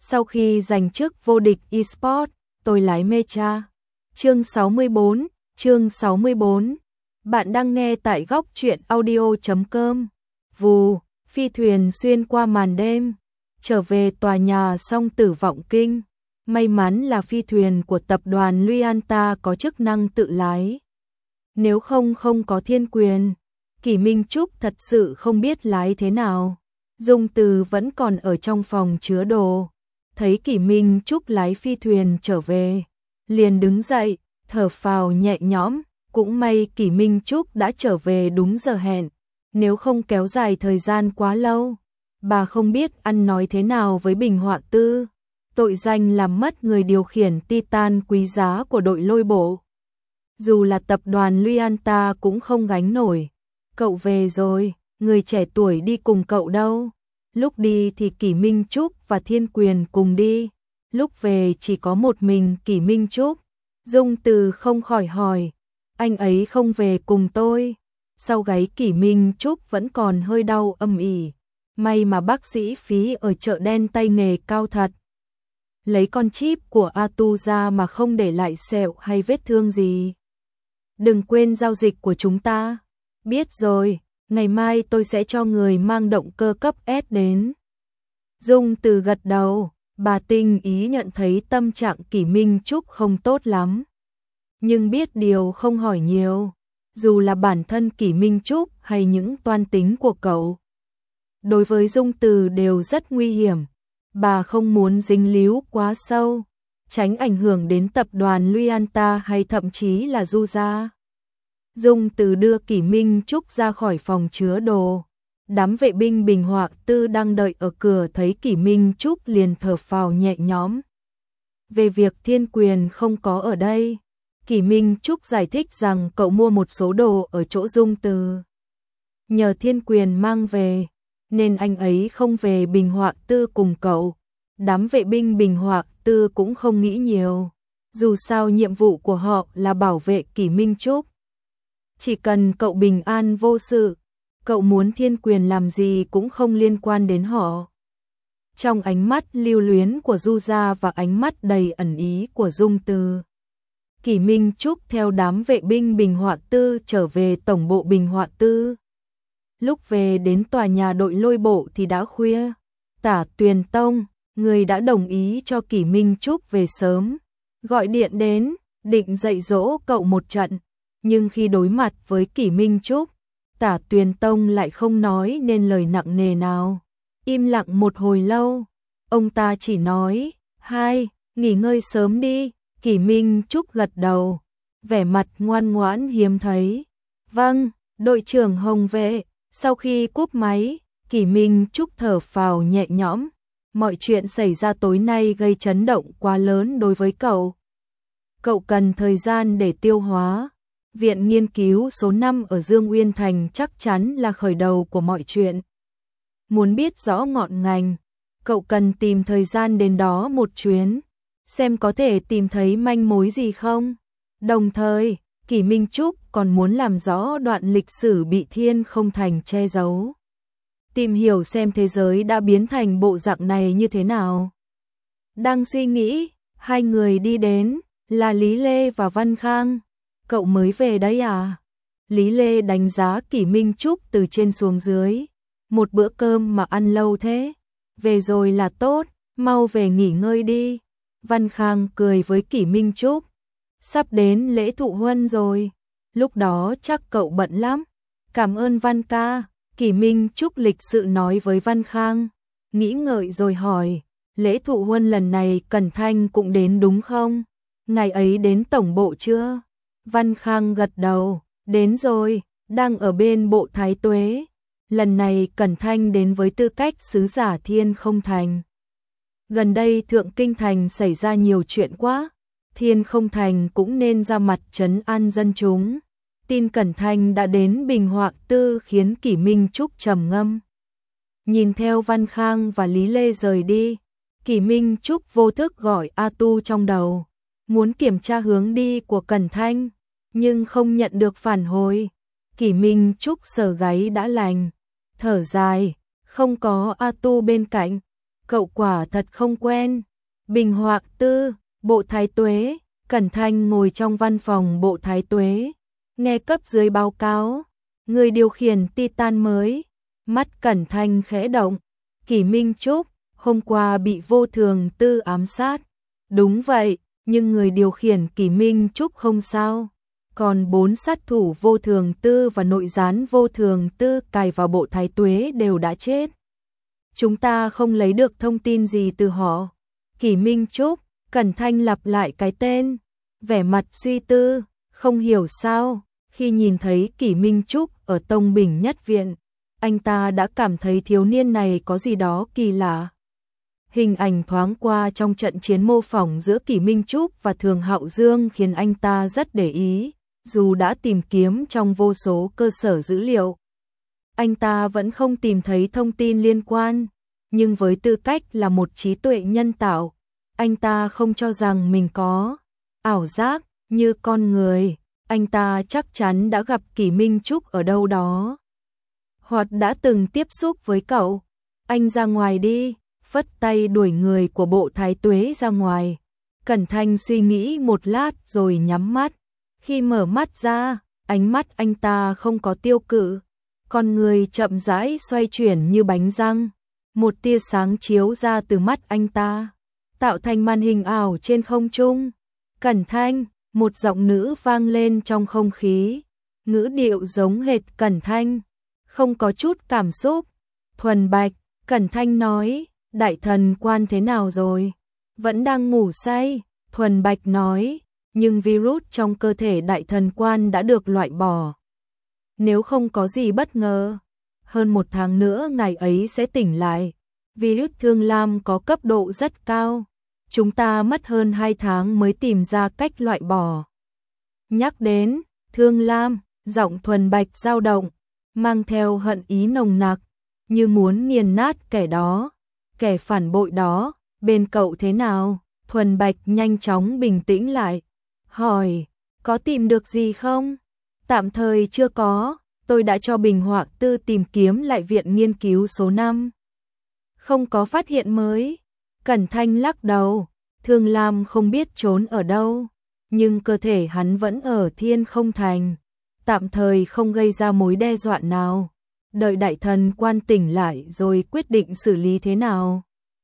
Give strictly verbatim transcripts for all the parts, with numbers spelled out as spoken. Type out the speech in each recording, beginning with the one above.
Sau khi giành chức vô địch eSports, tôi lái Mecha. Chương sáu mươi bốn, chương sáu mươi bốn. Bạn đang nghe tại góc truyện audio chấm com. Vù, phi thuyền xuyên qua màn đêm, trở về tòa nhà Song Tử Vọng Kinh. May mắn là phi thuyền của tập đoàn Luyanta có chức năng tự lái. Nếu không không có thiên quyền, Kỷ Minh Trúc thật sự không biết lái thế nào. Dung Từ vẫn còn ở trong phòng chứa đồ, thấy Kỷ Minh Trúc lái phi thuyền trở về, liền đứng dậy, thở phào nhẹ nhõm, cũng may Kỷ Minh Trúc đã trở về đúng giờ hẹn, nếu không kéo dài thời gian quá lâu, bà không biết ăn nói thế nào với Bình Họa Tư, tội danh làm mất người điều khiển Titan quý giá của đội lôi bộ. Dù là tập đoàn Luyanta cũng không gánh nổi. Cậu về rồi, người trẻ tuổi đi cùng cậu đâu? Lúc đi thì Kỷ Minh Trúc và Thiên Quyền cùng đi, lúc về chỉ có một mình Kỷ Minh Trúc. Dung Từ không khỏi hỏi, anh ấy không về cùng tôi? Sau gáy Kỷ Minh Trúc vẫn còn hơi đau âm ỉ, may mà bác sĩ Phí ở chợ đen tay nghề cao thật. Lấy con chip của A Tu ra mà không để lại sẹo hay vết thương gì. Đừng quên giao dịch của chúng ta. Biết rồi, ngày mai tôi sẽ cho người mang động cơ cấp S đến. Dung Từ gật đầu, bà tinh ý nhận thấy tâm trạng Kỷ Minh Trúc không tốt lắm. Nhưng biết điều không hỏi nhiều, dù là bản thân Kỷ Minh Trúc hay những toan tính của cậu. Đối với Dung Từ đều rất nguy hiểm, bà không muốn dính líu quá sâu, tránh ảnh hưởng đến tập đoàn Luyanta hay thậm chí là Du gia. Dung Từ đưa Kỷ Minh Trúc ra khỏi phòng chứa đồ. Đám vệ binh Bình Họa Tư đang đợi ở cửa thấy Kỷ Minh Trúc liền thở phào nhẹ nhõm. Về việc Thiên Quyền không có ở đây, Kỷ Minh Trúc giải thích rằng cậu mua một số đồ ở chỗ Dung Từ. Nhờ Thiên Quyền mang về, nên anh ấy không về Bình Họa Tư cùng cậu. Đám vệ binh Bình Họa Tư cũng không nghĩ nhiều. Dù sao nhiệm vụ của họ là bảo vệ Kỷ Minh Trúc. Chỉ cần cậu bình an vô sự, cậu muốn Thiên Quyền làm gì cũng không liên quan đến họ. Trong ánh mắt lưu luyến của Du gia và ánh mắt đầy ẩn ý của Dung Từ, Kỷ Minh Trúc theo đám vệ binh Bình Họa Tư trở về tổng bộ Bình Họa Tư. Lúc về đến tòa nhà đội lôi bộ thì đã khuya. Tả Tuyền Tông, người đã đồng ý cho Kỷ Minh Trúc về sớm, gọi điện đến, định dạy dỗ cậu một trận. Nhưng khi đối mặt với Kỷ Minh Trúc, Tả Tuyền Tông lại không nói nên lời nặng nề nào. Im lặng một hồi lâu, ông ta chỉ nói, hai, nghỉ ngơi sớm đi. Kỷ Minh Trúc gật đầu, vẻ mặt ngoan ngoãn hiếm thấy. Vâng, đội trưởng Hồng Vệ. Sau khi cúp máy, Kỷ Minh Trúc thở phào nhẹ nhõm. Mọi chuyện xảy ra tối nay gây chấn động quá lớn đối với cậu. Cậu cần thời gian để tiêu hóa. Viện nghiên cứu số năm ở Dương Uyên Thành chắc chắn là khởi đầu của mọi chuyện. Muốn biết rõ ngọn ngành, cậu cần tìm thời gian đến đó một chuyến, xem có thể tìm thấy manh mối gì không. Đồng thời, Kỷ Minh Trúc còn muốn làm rõ đoạn lịch sử bị Thiên Không Thành che giấu. Tìm hiểu xem thế giới đã biến thành bộ dạng này như thế nào. Đang suy nghĩ, hai người đi đến, là Lý Lê và Văn Khang. Cậu mới về đấy à? Lý Lê đánh giá Kỷ Minh Trúc từ trên xuống dưới. Một bữa cơm mà ăn lâu thế. Về rồi là tốt, mau về nghỉ ngơi đi. Văn Khang cười với Kỷ Minh Trúc. Sắp đến lễ thụ huân rồi. Lúc đó chắc cậu bận lắm. Cảm ơn Văn ca. Kỷ Minh Trúc lịch sự nói với Văn Khang. Nghĩ ngợi rồi hỏi. Lễ thụ huân lần này Cẩn Thanh cũng đến đúng không? Ngày ấy đến tổng bộ chưa? Văn Khang gật đầu, đến rồi, đang ở bên bộ Thái Tuế. Lần này Cẩn Thanh đến với tư cách sứ giả Thiên Không Thành. Gần đây Thượng Kinh Thành xảy ra nhiều chuyện quá, Thiên Không Thành cũng nên ra mặt trấn an dân chúng. Tin Cẩn Thanh đã đến Bình Họa Tư khiến Kỷ Minh Trúc trầm ngâm. Nhìn theo Văn Khang và Lý Lê rời đi, Kỷ Minh Trúc vô thức gọi A Tu trong đầu. Muốn kiểm tra hướng đi của Cẩn Thanh, nhưng không nhận được phản hồi. Kỷ Minh Trúc sờ gáy đã lành, thở dài, không có A Tu bên cạnh, cậu quả thật không quen. Bình Hoạc Tư, Bộ Thái Tuế, Cẩn Thanh ngồi trong văn phòng Bộ Thái Tuế, nghe cấp dưới báo cáo, người điều khiển Titan mới, mắt Cẩn Thanh khẽ động, Kỷ Minh Trúc, hôm qua bị Vô Thường Tư ám sát. Đúng vậy, nhưng người điều khiển Kỷ Minh Trúc không sao. Còn bốn sát thủ Vô Thường Tư và nội gián Vô Thường Tư cài vào Bộ Thái Tuế đều đã chết. Chúng ta không lấy được thông tin gì từ họ. Kỷ Minh Trúc, Cẩn Thanh lặp lại cái tên, vẻ mặt suy tư, không hiểu sao, khi nhìn thấy Kỷ Minh Trúc ở Tông Bình Nhất Viện, anh ta đã cảm thấy thiếu niên này có gì đó kỳ lạ. Hình ảnh thoáng qua trong trận chiến mô phỏng giữa Kỷ Minh Trúc và Thường Hạo Dương khiến anh ta rất để ý, dù đã tìm kiếm trong vô số cơ sở dữ liệu. Anh ta vẫn không tìm thấy thông tin liên quan, nhưng với tư cách là một trí tuệ nhân tạo, anh ta không cho rằng mình có ảo giác như con người, anh ta chắc chắn đã gặp Kỷ Minh Trúc ở đâu đó. Hoặc đã từng tiếp xúc với cậu. Anh ra ngoài đi, phất tay đuổi người của Bộ Thái Tuế ra ngoài. Cẩn Thanh suy nghĩ một lát rồi nhắm mắt. Khi mở mắt ra, ánh mắt anh ta không có tiêu cự. Con người chậm rãi xoay chuyển như bánh răng. Một tia sáng chiếu ra từ mắt anh ta, tạo thành màn hình ảo trên không trung. Cẩn Thanh, một giọng nữ vang lên trong không khí. Ngữ điệu giống hệt Cẩn Thanh, không có chút cảm xúc. Thuần Bạch, Cẩn Thanh nói, đại thần quan thế nào rồi? Vẫn đang ngủ say, Thuần Bạch nói, nhưng virus trong cơ thể đại thần quan đã được loại bỏ. Nếu không có gì bất ngờ, hơn một tháng nữa ngày ấy sẽ tỉnh lại. Virus Thương Lam có cấp độ rất cao. Chúng ta mất hơn hai tháng mới tìm ra cách loại bỏ. Nhắc đến Thương Lam, giọng Thuần Bạch dao động, mang theo hận ý nồng nặc, như muốn nghiền nát kẻ đó, kẻ phản bội đó. Bên cậu thế nào? Thuần Bạch nhanh chóng bình tĩnh lại, hỏi, có tìm được gì không? Tạm thời chưa có, tôi đã cho Bình Hoạc Tư tìm kiếm lại viện nghiên cứu số năm. Không có phát hiện mới. Cẩn Thanh lắc đầu, Thương Lam không biết trốn ở đâu, nhưng cơ thể hắn vẫn ở Thiên Không Thành, tạm thời không gây ra mối đe dọa nào. Đợi đại thần quan tỉnh lại rồi quyết định xử lý thế nào.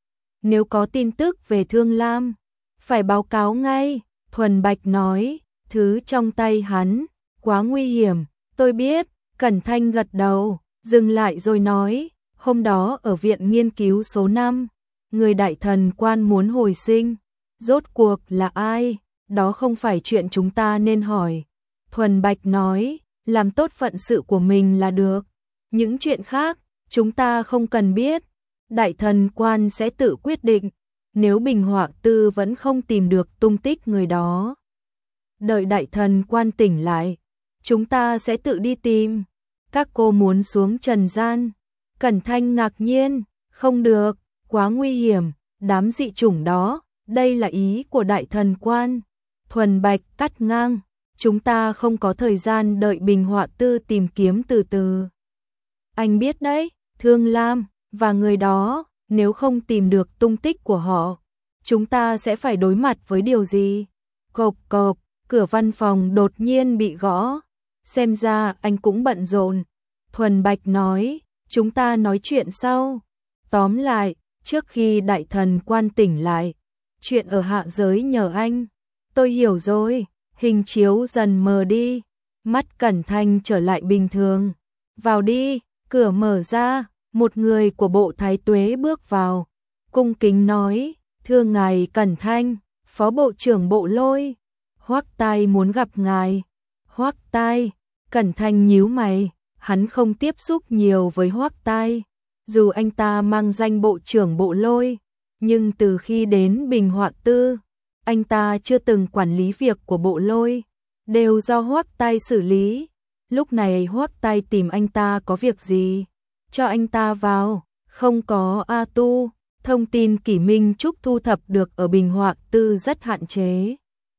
Nếu có tin tức về Thương Lam, phải báo cáo ngay, Thuần Bạch nói, thứ trong tay hắn, quá nguy hiểm, tôi biết. Cẩn Thanh gật đầu, dừng lại rồi nói, hôm đó ở viện nghiên cứu số năm, người đại thần quan muốn hồi sinh, rốt cuộc là ai? Đó không phải chuyện chúng ta nên hỏi. Thuần Bạch nói, làm tốt phận sự của mình là được, những chuyện khác, chúng ta không cần biết, đại thần quan sẽ tự quyết định, nếu Bình Hoạc Tư vẫn không tìm được tung tích người đó. Đợi đại thần quan tỉnh lại, chúng ta sẽ tự đi tìm. Các cô muốn xuống trần gian. Cẩn Thanh ngạc nhiên, không được, quá nguy hiểm, đám dị chủng đó, đây là ý của đại thần quan. Thuần Bạch cắt ngang, chúng ta không có thời gian đợi Bình Hoạc Tư tìm kiếm từ từ. Anh biết đấy, Thương Lam và người đó, nếu không tìm được tung tích của họ, chúng ta sẽ phải đối mặt với điều gì? Cộp cộp, cửa văn phòng đột nhiên bị gõ. Xem ra anh cũng bận rộn. Thuần Bạch nói, chúng ta nói chuyện sau. Tóm lại, trước khi đại thần quan tỉnh lại, chuyện ở hạ giới nhờ anh. Tôi hiểu rồi, hình chiếu dần mờ đi. Mắt Cẩn Thanh trở lại bình thường. Vào đi, cửa mở ra, một người của Bộ Thái Tuế bước vào. Cung kính nói, thưa ngài Cẩn Thanh, Phó Bộ trưởng Bộ Lôi. Hoắc Tai muốn gặp ngài. Hoắc Tai, Cẩn Thanh nhíu mày, hắn không tiếp xúc nhiều với Hoắc Tai, dù anh ta mang danh Bộ trưởng Bộ Lôi, nhưng từ khi đến Bình Hoạc Tư, anh ta chưa từng quản lý việc của Bộ Lôi, đều do Hoắc Tai xử lý. Lúc này Hoắc Tai tìm anh ta có việc gì? Cho anh ta vào. Không có A Tu, thông tin Kỷ Minh Trúc thu thập được ở Bình Hoạc Tư rất hạn chế.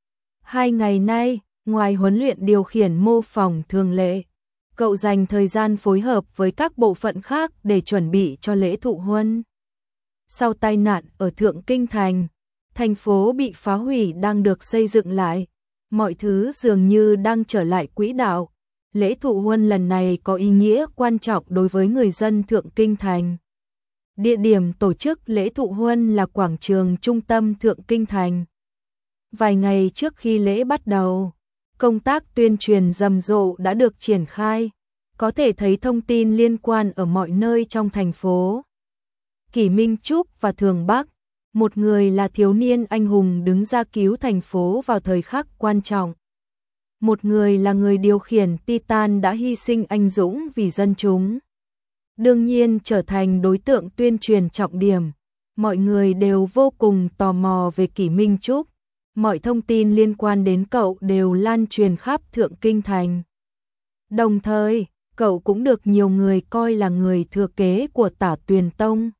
Hai ngày nay, ngoài huấn luyện điều khiển mô phỏng thường lệ, cậu dành thời gian phối hợp với các bộ phận khác để chuẩn bị cho lễ thụ huân. Sau tai nạn ở Thượng Kinh Thành, thành phố bị phá hủy đang được xây dựng lại, mọi thứ dường như đang trở lại quỹ đạo. Lễ thụ huân lần này có ý nghĩa quan trọng đối với người dân Thượng Kinh Thành. Địa điểm tổ chức lễ thụ huân là quảng trường trung tâm Thượng Kinh Thành. Vài ngày trước khi lễ bắt đầu, công tác tuyên truyền rầm rộ đã được triển khai, có thể thấy thông tin liên quan ở mọi nơi trong thành phố. Kỷ Minh Trúc và Thường Bắc, một người là thiếu niên anh hùng đứng ra cứu thành phố vào thời khắc quan trọng. Một người là người điều khiển Titan đã hy sinh anh dũng vì dân chúng. Đương nhiên trở thành đối tượng tuyên truyền trọng điểm. Mọi người đều vô cùng tò mò về Kỷ Minh Trúc. Mọi thông tin liên quan đến cậu đều lan truyền khắp Thượng Kinh Thành. Đồng thời, cậu cũng được nhiều người coi là người thừa kế của Tả Tuyền Tông.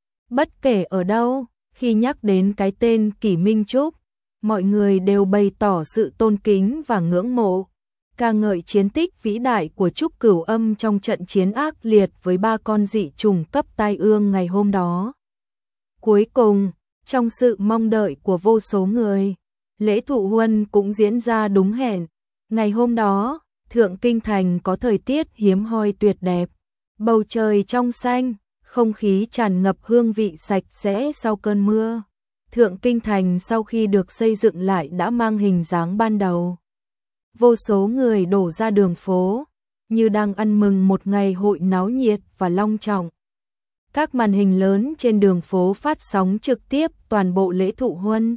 Bất kể ở đâu, khi nhắc đến cái tên Kỷ Minh Trúc, mọi người đều bày tỏ sự tôn kính và ngưỡng mộ, ca ngợi chiến tích vĩ đại của Trúc Cửu Âm trong trận chiến ác liệt với ba con dị trùng cấp tai ương ngày hôm đó. Cuối cùng, trong sự mong đợi của vô số người, lễ thụ huân cũng diễn ra đúng hẹn. Ngày hôm đó, Thượng Kinh Thành có thời tiết hiếm hoi tuyệt đẹp, bầu trời trong xanh, không khí tràn ngập hương vị sạch sẽ sau cơn mưa. Thượng Kinh Thành sau khi được xây dựng lại đã mang hình dáng ban đầu. Vô số người đổ ra đường phố, như đang ăn mừng một ngày hội náo nhiệt và long trọng. Các màn hình lớn trên đường phố phát sóng trực tiếp toàn bộ lễ thụ huân.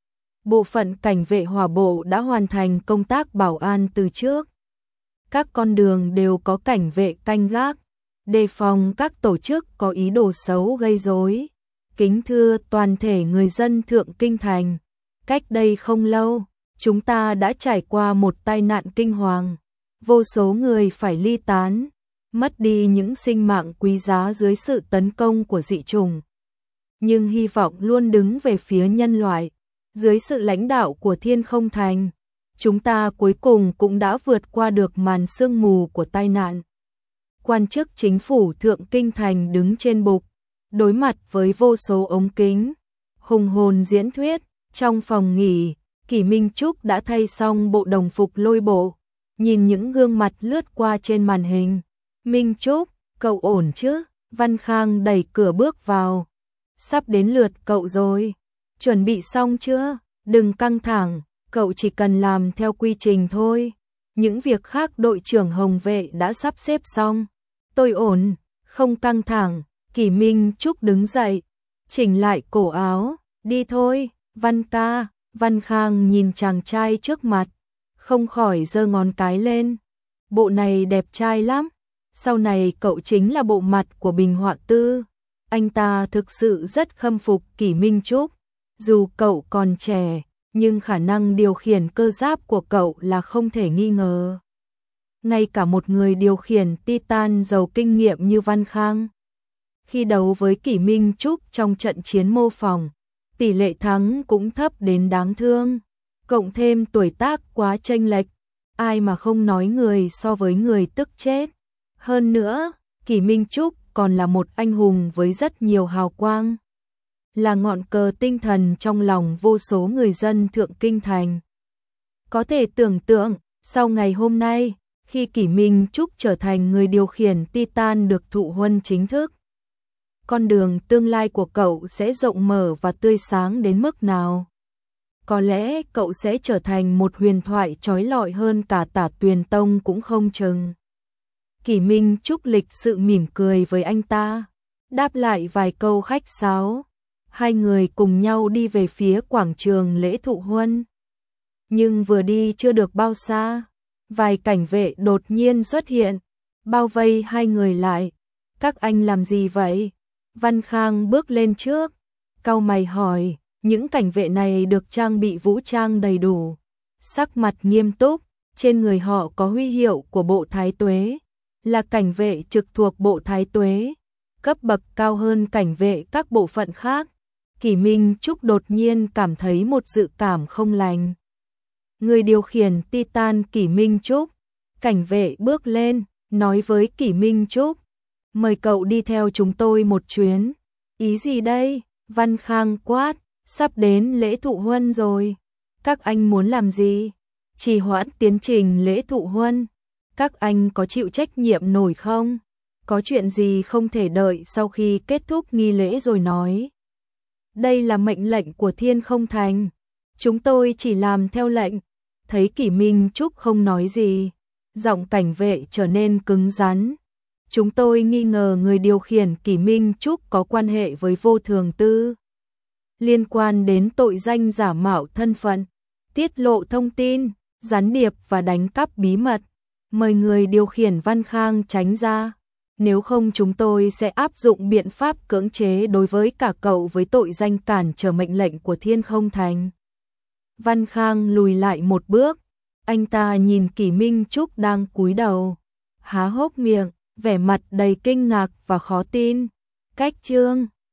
Bộ phận cảnh vệ hỏa bộ đã hoàn thành công tác bảo an từ trước. Các con đường đều có cảnh vệ canh gác, đề phòng các tổ chức có ý đồ xấu gây rối. Kính thưa toàn thể người dân Thượng Kinh Thành, cách đây không lâu, chúng ta đã trải qua một tai nạn kinh hoàng. Vô số người phải ly tán, mất đi những sinh mạng quý giá dưới sự tấn công của dị trùng. Nhưng hy vọng luôn đứng về phía nhân loại. Dưới sự lãnh đạo của Thiên Không Thành, chúng ta cuối cùng cũng đã vượt qua được màn sương mù của tai nạn. Quan chức chính phủ Thượng Kinh Thành đứng trên bục, đối mặt với vô số ống kính, hùng hồn diễn thuyết. Trong phòng nghỉ, Kỷ Minh Trúc đã thay xong bộ đồng phục lôi bộ, nhìn những gương mặt lướt qua trên màn hình. Minh Trúc, cậu ổn chứ? Văn Khang đẩy cửa bước vào. Sắp đến lượt cậu rồi. Chuẩn bị xong chưa? Đừng căng thẳng, cậu chỉ cần làm theo quy trình thôi. Những việc khác đội trưởng Hồng Vệ đã sắp xếp xong. Tôi ổn, không căng thẳng. Kỷ Minh Trúc đứng dậy, chỉnh lại cổ áo. Đi thôi, Văn ca. Văn Khang nhìn chàng trai trước mặt, không khỏi giơ ngón cái lên. Bộ này đẹp trai lắm. Sau này cậu chính là bộ mặt của Bình Họa Tư. Anh ta thực sự rất khâm phục Kỷ Minh Trúc. Dù cậu còn trẻ, nhưng khả năng điều khiển cơ giáp của cậu là không thể nghi ngờ. Ngay cả một người điều khiển Titan giàu kinh nghiệm như Văn Khang, khi đấu với Kỷ Minh Trúc trong trận chiến mô phỏng, tỷ lệ thắng cũng thấp đến đáng thương. Cộng thêm tuổi tác quá chênh lệch, ai mà không nói người so với người tức chết. Hơn nữa, Kỷ Minh Trúc còn là một anh hùng với rất nhiều hào quang, là ngọn cờ tinh thần trong lòng vô số người dân Thượng Kinh Thành. Có thể tưởng tượng, sau ngày hôm nay, khi Kỷ Minh Trúc trở thành người điều khiển Titan được thụ huân chính thức, con đường tương lai của cậu sẽ rộng mở và tươi sáng đến mức nào. Có lẽ cậu sẽ trở thành một huyền thoại chói lọi hơn cả Tả Tuyền Tông cũng không chừng. Kỷ Minh Trúc lịch sự mỉm cười với anh ta, đáp lại vài câu khách sáo. Hai người cùng nhau đi về phía quảng trường lễ thụ huân. Nhưng vừa đi chưa được bao xa, vài cảnh vệ đột nhiên xuất hiện, bao vây hai người lại. Các anh làm gì vậy? Văn Khang bước lên trước, cau mày hỏi. Những cảnh vệ này được trang bị vũ trang đầy đủ, sắc mặt nghiêm túc, trên người họ có huy hiệu của Bộ Thái Tuế, là cảnh vệ trực thuộc Bộ Thái Tuế, cấp bậc cao hơn cảnh vệ các bộ phận khác. Kỷ Minh Trúc đột nhiên cảm thấy một dự cảm không lành. Người điều khiển Titan Kỷ Minh Trúc, cảnh vệ bước lên, nói với Kỷ Minh Trúc, mời cậu đi theo chúng tôi một chuyến. Ý gì đây? Văn Khang quát, sắp đến lễ thụ huân rồi. Các anh muốn làm gì? Trì hoãn tiến trình lễ thụ huân. Các anh có chịu trách nhiệm nổi không? Có chuyện gì không thể đợi sau khi kết thúc nghi lễ rồi nói? Đây là mệnh lệnh của Thiên Không Thành. Chúng tôi chỉ làm theo lệnh. Thấy Kỷ Minh Trúc không nói gì, giọng cảnh vệ trở nên cứng rắn. Chúng tôi nghi ngờ người điều khiển Kỷ Minh Trúc có quan hệ với Vô Thường Tư. Liên quan đến tội danh giả mạo thân phận, tiết lộ thông tin, gián điệp và đánh cắp bí mật. Mời người điều khiển Văn Khang tránh ra. Nếu không chúng tôi sẽ áp dụng biện pháp cưỡng chế đối với cả cậu với tội danh cản trở mệnh lệnh của Thiên Không Thành. Văn Khang lùi lại một bước. Anh ta nhìn Kỷ Minh Trúc đang cúi đầu, há hốc miệng, vẻ mặt đầy kinh ngạc và khó tin. Cách chương